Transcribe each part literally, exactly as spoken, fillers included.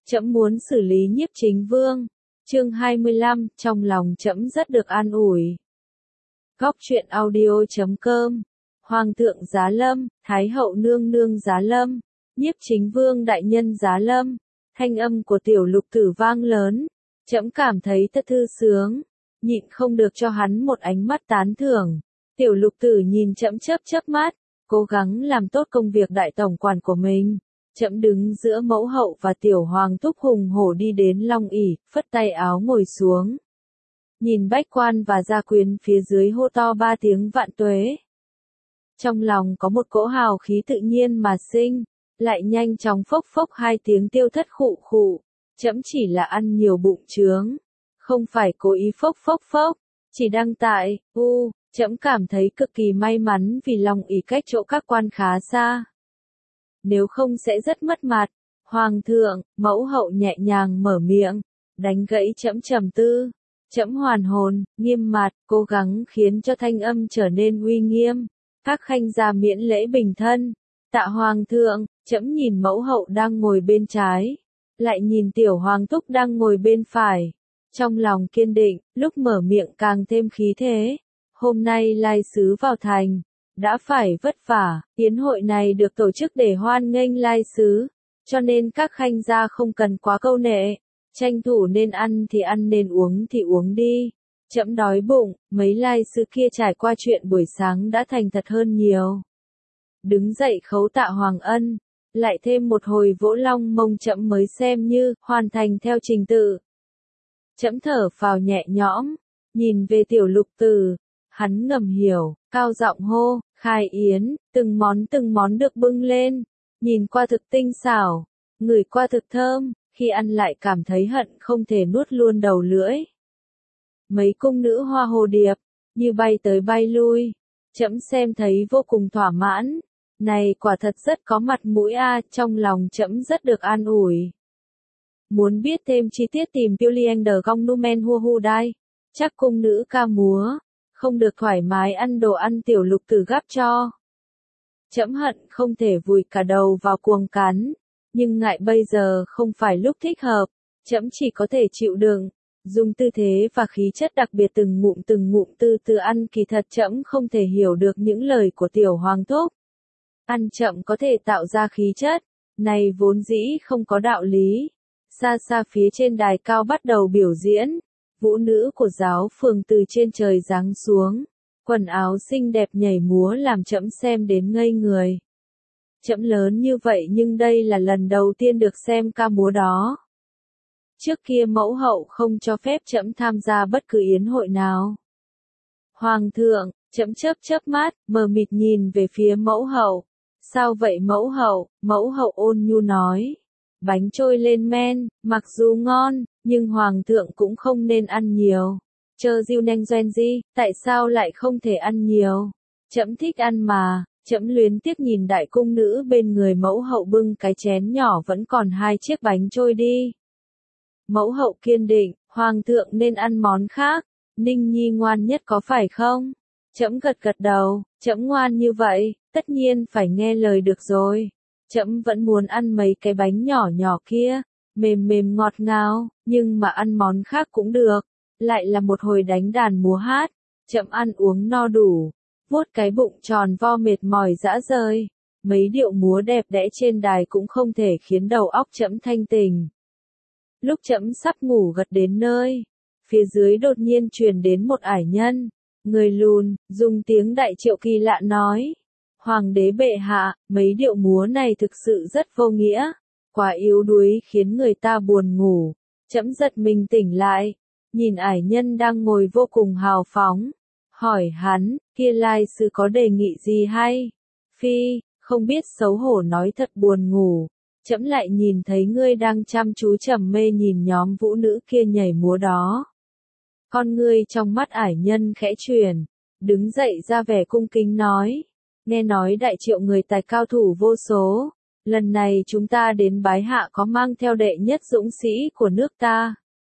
Trẫm muốn xử lý Nhiếp Chính Vương. Chương hai mươi lăm, trong lòng trẫm rất được an ủi. Góc truyện audio chấm com. Hoàng thượng giá lâm, Thái hậu nương nương giá lâm, Nhiếp Chính Vương đại nhân giá lâm. Thanh âm của tiểu lục tử vang lớn, trẫm cảm thấy thật thư sướng, nhịn không được cho hắn một ánh mắt tán thưởng. Tiểu lục tử nhìn trẫm chớp chớp mắt, cố gắng làm tốt công việc đại tổng quản của mình. Trẫm đứng giữa mẫu hậu và tiểu hoàng thúc hùng hổ đi đến long ỷ, phất tay áo ngồi xuống. Nhìn bách quan và gia quyến phía dưới hô to ba tiếng vạn tuế. Trong lòng có một cỗ hào khí tự nhiên mà sinh, lại nhanh chóng phốc phốc hai tiếng tiêu thất khụ khụ. Trẫm chỉ là ăn nhiều bụng trướng, không phải cố ý phốc phốc phốc, chỉ đang tại, u, trẫm cảm thấy cực kỳ may mắn vì long ỷ cách chỗ các quan khá xa. Nếu không sẽ rất mất mặt. Hoàng thượng, mẫu hậu nhẹ nhàng mở miệng, đánh gãy trẫm trầm tư. Trẫm hoàn hồn, nghiêm mặt, cố gắng khiến cho thanh âm trở nên uy nghiêm. Các khanh gia miễn lễ bình thân. Tạ hoàng thượng, trẫm nhìn mẫu hậu đang ngồi bên trái, lại nhìn tiểu hoàng thúc đang ngồi bên phải. Trong lòng kiên định, lúc mở miệng càng thêm khí thế. Hôm nay lai sứ vào thành, đã phải vất vả, yến hội này được tổ chức để hoan nghênh lai sứ, cho nên các khanh gia không cần quá câu nệ, tranh thủ nên ăn thì ăn nên uống thì uống đi. Trẫm đói bụng, mấy lai sứ kia trải qua chuyện buổi sáng đã thành thật hơn nhiều. Đứng dậy khấu tạ hoàng ân, lại thêm một hồi vỗ long mông trẫm mới xem như hoàn thành theo trình tự. Trẫm thở phào nhẹ nhõm, nhìn về tiểu lục tử, hắn ngầm hiểu, cao giọng hô, khai yến, từng món từng món được bưng lên, nhìn qua thực tinh xảo, ngửi qua thực thơm, khi ăn lại cảm thấy hận không thể nuốt luôn đầu lưỡi. Mấy cung nữ hoa hồ điệp, như bay tới bay lui, trẫm xem thấy vô cùng thỏa mãn, này quả thật rất có mặt mũi a, trong lòng trẫm rất được an ủi. Muốn biết thêm chi tiết tìm Pioliender Gong Numen Hua Hu Dai, chắc cung nữ ca múa, không được thoải mái ăn đồ ăn tiểu lục tử gắp cho. Trẫm hận không thể vùi cả đầu vào cuồng cắn, nhưng ngại bây giờ không phải lúc thích hợp, trẫm chỉ có thể chịu đựng, dùng tư thế và khí chất đặc biệt từng ngụm từng ngụm từ từ ăn. Kỳ thật trẫm không thể hiểu được những lời của tiểu hoàng thúc. Ăn chậm có thể tạo ra khí chất, này vốn dĩ không có đạo lý. Xa xa phía trên đài cao bắt đầu biểu diễn, vũ nữ của giáo phường từ trên trời giáng xuống, quần áo xinh đẹp nhảy múa làm trẫm xem đến ngây người. Trẫm lớn như vậy nhưng đây là lần đầu tiên được xem ca múa đó. Trước kia mẫu hậu không cho phép trẫm tham gia bất cứ yến hội nào. Hoàng thượng, trẫm chớp chớp mắt, mờ mịt nhìn về phía mẫu hậu. Sao vậy mẫu hậu? Mẫu hậu ôn nhu nói. Bánh trôi lên men, mặc dù ngon, nhưng hoàng thượng cũng không nên ăn nhiều. Chờ diêu nanh doen di, tại sao lại không thể ăn nhiều? Trẫm thích ăn mà. Trẫm luyến tiếc nhìn đại cung nữ bên người mẫu hậu bưng cái chén nhỏ vẫn còn hai chiếc bánh trôi đi. Mẫu hậu kiên định, hoàng thượng nên ăn món khác. Ninh Nhi ngoan nhất có phải không? Trẫm gật gật đầu, trẫm ngoan như vậy, tất nhiên phải nghe lời được rồi. Trẫm vẫn muốn ăn mấy cái bánh nhỏ nhỏ kia, mềm mềm ngọt ngào, nhưng mà ăn món khác cũng được. Lại là một hồi đánh đàn múa hát, trẫm ăn uống no đủ, vuốt cái bụng tròn vo mệt mỏi dã rời. Mấy điệu múa đẹp đẽ trên đài cũng không thể khiến đầu óc trẫm thanh tỉnh. Lúc trẫm sắp ngủ gật đến nơi, phía dưới đột nhiên truyền đến một ải nhân, người lùn, dùng tiếng đại triệu kỳ lạ nói. Hoàng đế bệ hạ, mấy điệu múa này thực sự rất vô nghĩa, quá yếu đuối khiến người ta buồn ngủ. Trẫm giật mình tỉnh lại, nhìn ải nhân đang ngồi vô cùng hào phóng, hỏi hắn, kia lai sứ có đề nghị gì hay? Phi, không biết xấu hổ nói thật buồn ngủ, trẫm lại nhìn thấy ngươi đang chăm chú trầm mê nhìn nhóm vũ nữ kia nhảy múa đó. Con ngươi trong mắt ải nhân khẽ chuyển, đứng dậy ra vẻ cung kính nói. Nghe nói đại triệu người tài cao thủ vô số, lần này chúng ta đến bái hạ có mang theo đệ nhất dũng sĩ của nước ta.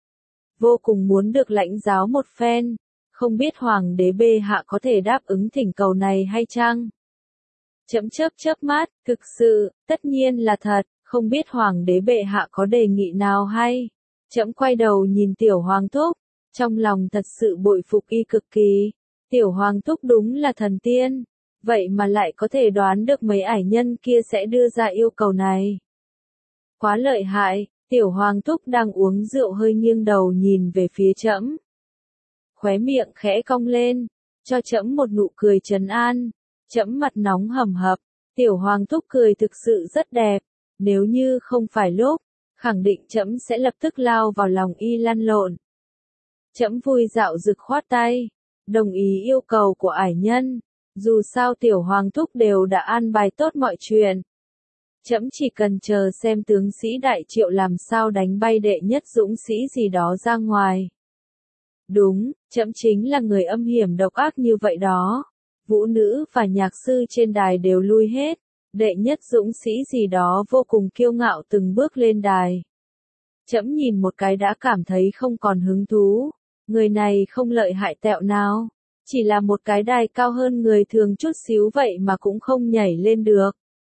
Vô cùng muốn được lãnh giáo một phen, không biết hoàng đế bệ hạ có thể đáp ứng thỉnh cầu này hay chăng? Trẫm chớp chớp mắt, thực sự, tất nhiên là thật, không biết hoàng đế bệ hạ có đề nghị nào hay. Trẫm quay đầu nhìn tiểu hoàng thúc, trong lòng thật sự bội phục y cực kỳ. Tiểu hoàng thúc đúng là thần tiên, vậy mà lại có thể đoán được mấy ải nhân kia sẽ đưa ra yêu cầu này. Quá lợi hại, tiểu hoàng thúc đang uống rượu hơi nghiêng đầu nhìn về phía trẫm. Khóe miệng khẽ cong lên, cho trẫm một nụ cười trấn an. Trẫm mặt nóng hầm hập, tiểu hoàng thúc cười thực sự rất đẹp, nếu như không phải lúc, khẳng định trẫm sẽ lập tức lao vào lòng y lăn lộn. Trẫm vui dạo rực khoát tay, đồng ý yêu cầu của ải nhân, dù sao tiểu hoàng thúc đều đã an bài tốt mọi chuyện. Trẫm chỉ cần chờ xem tướng sĩ Đại Triệu làm sao đánh bay đệ nhất dũng sĩ gì đó ra ngoài. Đúng, trẫm chính là người âm hiểm độc ác như vậy đó. Vũ nữ và nhạc sư trên đài đều lui hết, đệ nhất dũng sĩ gì đó vô cùng kiêu ngạo từng bước lên đài. Trẫm nhìn một cái đã cảm thấy không còn hứng thú, người này không lợi hại tẹo nào, chỉ là một cái đài cao hơn người thường chút xíu vậy mà cũng không nhảy lên được.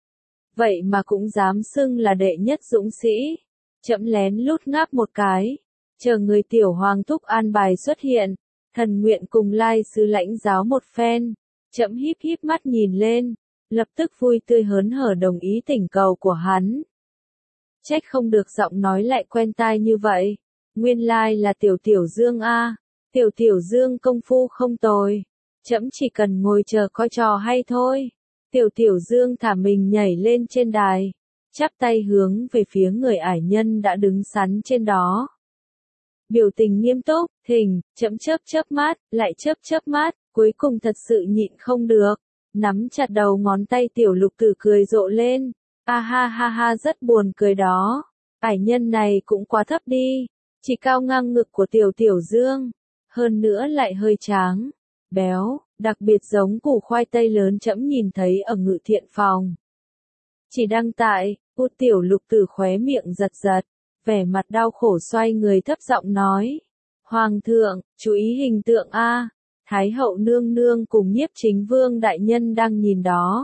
Vậy mà cũng dám xưng là đệ nhất dũng sĩ. Trẫm lén lút ngáp một cái, chờ người tiểu hoàng thúc an bài xuất hiện, thần nguyện cùng lai sứ lãnh giáo một phen. Trẫm híp híp mắt nhìn lên, lập tức vui tươi hớn hở đồng ý thỉnh cầu của hắn. Trách không được giọng nói lại quen tai như vậy, nguyên lai là tiểu tiểu dương a, tiểu tiểu dương công phu không tồi, trẫm chỉ cần ngồi chờ coi trò hay thôi. Tiểu tiểu dương thả mình nhảy lên trên đài, chắp tay hướng về phía người ải nhân đã đứng sắn trên đó. Biểu tình nghiêm túc, thình, trẫm chớp chớp mắt, lại chớp chớp mắt, cuối cùng thật sự nhịn không được, nắm chặt đầu ngón tay tiểu lục tử cười rộ lên, a ha ha ha rất buồn cười đó, ải nhân này cũng quá thấp đi, chỉ cao ngang ngực của tiểu tiểu dương, hơn nữa lại hơi tráng, béo, đặc biệt giống củ khoai tây lớn trẫm nhìn thấy ở ngự thiện phòng. Chỉ đăng tại, út tiểu lục tử khóe miệng giật giật, vẻ mặt đau khổ xoay người thấp giọng nói, Hoàng thượng, chú ý hình tượng a. Thái hậu nương nương cùng nhiếp chính vương đại nhân đang nhìn đó.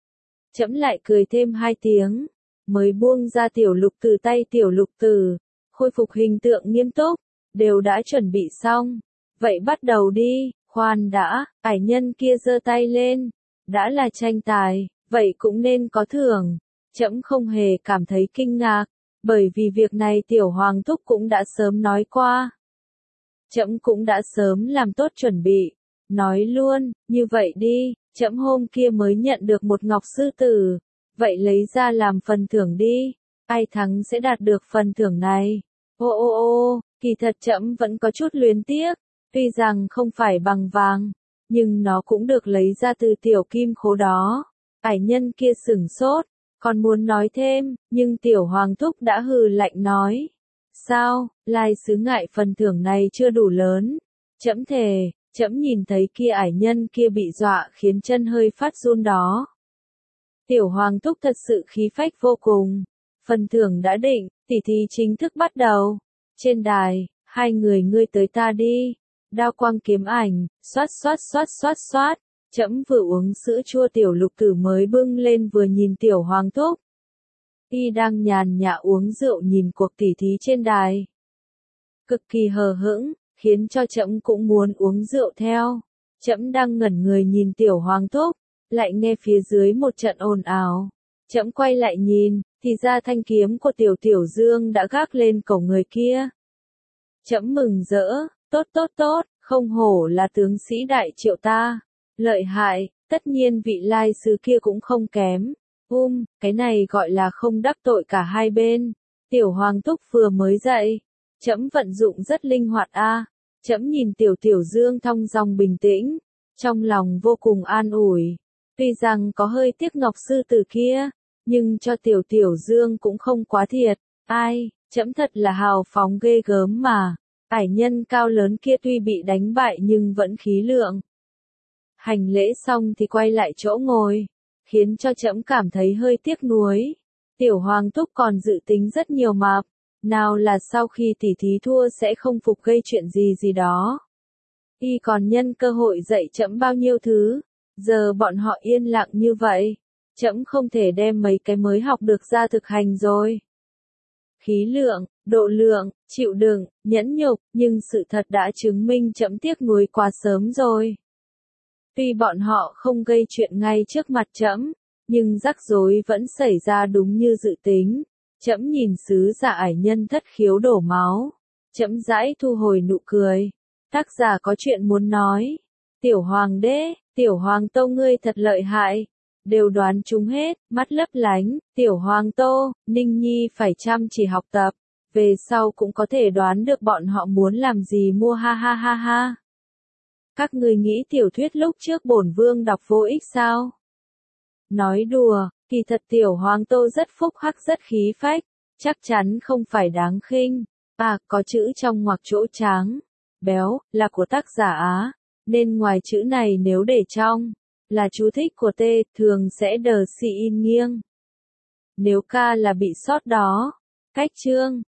Trẫm lại cười thêm hai tiếng, mới buông ra tiểu lục từ tay tiểu lục tử, khôi phục hình tượng nghiêm túc, đều đã chuẩn bị xong. Vậy bắt đầu đi, khoan đã, ải nhân kia giơ tay lên, đã là tranh tài, vậy cũng nên có thưởng. Trẫm không hề cảm thấy kinh ngạc, bởi vì việc này tiểu hoàng thúc cũng đã sớm nói qua. Trẫm cũng đã sớm làm tốt chuẩn bị, nói luôn, như vậy đi, trẫm hôm kia mới nhận được một ngọc sư tử, vậy lấy ra làm phần thưởng đi, ai thắng sẽ đạt được phần thưởng này. Ô ô ô, kỳ thật trẫm vẫn có chút luyến tiếc, tuy rằng không phải bằng vàng, nhưng nó cũng được lấy ra từ tiểu kim khố đó. Ải nhân kia sửng sốt, còn muốn nói thêm, nhưng tiểu hoàng thúc đã hừ lạnh nói. Sao, lai sứ ngại phần thưởng này chưa đủ lớn. Trẫm thề, trẫm nhìn thấy kia ải nhân kia bị dọa khiến chân hơi phát run đó. Tiểu hoàng thúc thật sự khí phách vô cùng. Phần thưởng đã định, tỉ thí chính thức bắt đầu. Trên đài, hai người ngươi tới ta đi. Đao quang kiếm ảnh, xoát xoát xoát xoát xoát. Trẫm vừa uống sữa chua tiểu lục tử mới bưng lên vừa nhìn tiểu hoàng thúc. Y đang nhàn nhã uống rượu nhìn cuộc tỉ thí trên đài. Cực kỳ hờ hững, khiến cho trẫm cũng muốn uống rượu theo. Trẫm đang ngẩn người nhìn tiểu hoàng thúc, lại nghe phía dưới một trận ồn ào. Trẫm quay lại nhìn, thì ra thanh kiếm của tiểu tiểu dương đã gác lên cổ người kia. Trẫm mừng rỡ, tốt tốt tốt, không hổ là tướng sĩ Đại Triệu ta. Lợi hại, tất nhiên vị lai sứ kia cũng không kém. Um, cái này gọi là không đắc tội cả hai bên. Tiểu hoàng thúc vừa mới dậy. Trẫm vận dụng rất linh hoạt a. À. Trẫm nhìn tiểu tiểu dương thong dong bình tĩnh, trong lòng vô cùng an ủi. Tuy rằng có hơi tiếc ngọc sư tử kia, nhưng cho tiểu tiểu dương cũng không quá thiệt. Ai, trẫm thật là hào phóng ghê gớm mà. Ải nhân cao lớn kia tuy bị đánh bại nhưng vẫn khí lượng. Hành lễ xong thì quay lại chỗ ngồi, khiến cho trẫm cảm thấy hơi tiếc nuối. Tiểu hoàng thúc còn dự tính rất nhiều mà, nào là sau khi tỉ thí thua sẽ không phục gây chuyện gì gì đó. Y còn nhân cơ hội dạy trẫm bao nhiêu thứ, giờ bọn họ yên lặng như vậy. trẫm không thể đem mấy cái mới học được ra thực hành rồi. Khí lượng, độ lượng, chịu đựng, nhẫn nhục, nhưng sự thật đã chứng minh trẫm tiếc nuối quá sớm rồi. Tuy bọn họ không gây chuyện ngay trước mặt trẫm, nhưng rắc rối vẫn xảy ra đúng như dự tính. Trẫm nhìn sứ giả ải nhân thất khiếu đổ máu, trẫm rãi thu hồi nụ cười. Tác giả có chuyện muốn nói. Tiểu hoàng đế, tiểu hoàng tô ngươi thật lợi hại. Đều đoán chúng hết, mắt lấp lánh, tiểu hoàng tô, Ninh Nhi phải chăm chỉ học tập. Về sau cũng có thể đoán được bọn họ muốn làm gì mua ha ha ha ha. Các ngươi nghĩ tiểu thuyết lúc trước bổn vương đọc vô ích sao? Nói đùa, kỳ thật tiểu hoàng tô rất phúc hắc rất khí phách, chắc chắn không phải đáng khinh. À, có chữ trong ngoặc chỗ trắng, béo, là của tác giả Á, nên ngoài chữ này nếu để trong, là chú thích của T, thường sẽ đờ xì in nghiêng. Nếu ca là bị sót đó. Cách chương